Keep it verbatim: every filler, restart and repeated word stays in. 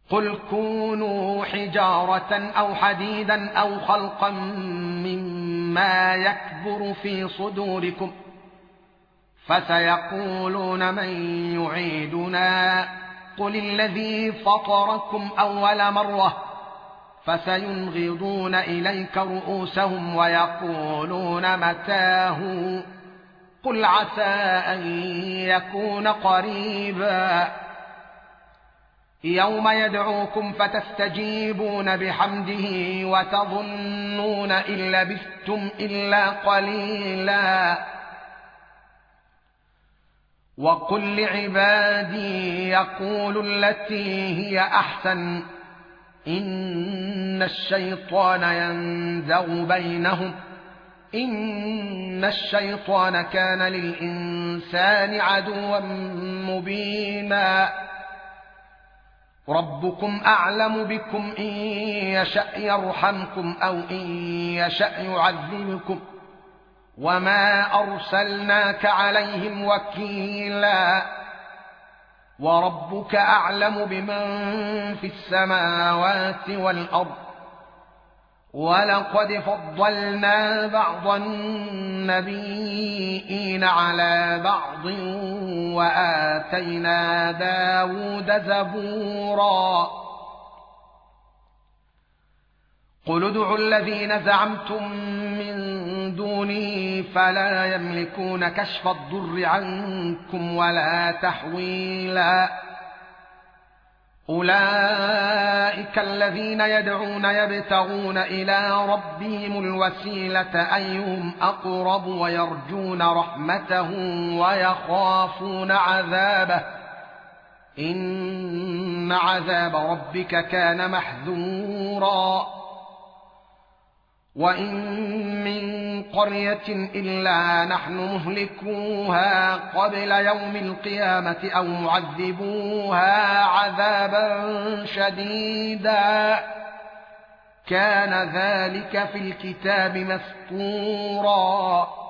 قل كونوا حجارة أو حديدا أو خلقا مما يكبر في صدوركم فسيقولون من يعيدنا قل الذي فطركم أول مرة فسينغضون إليك رؤوسهم ويقولون متاه قل عسى أن يكون قريبا يوم يدعوكم فتستجيبون بحمده وتظنون إن لبثتم إلا قليلا وقل لعبادي يقولوا التي هي أحسن إن الشيطان ينزغ بينهم إن الشيطان كان للإنسان عدوا مبينا ربكم أعلم بكم إن يشأ يرحمكم أو إن يشأ يعذبكم وما أرسلناك عليهم وكيلا وربك أعلم بمن في السماوات والأرض ولقد فضلنا بعض النبيين على بعض وآتينا داود زبورا قل ادعوا الذين زعمتم من دونه فلا يملكون كشف الضر عنكم ولا تحويلا أولئك الذين يدعون يبتغون إلى ربهم الوسيلة أيهم أقرب ويرجون رحمته ويخافون عذابه إن عذاب ربك كان محذورا وإن من قرية إلا نحن مهلكوها قبل يوم القيامة أو معذبوها عذابا شديدا كان ذلك في الكتاب مسطورا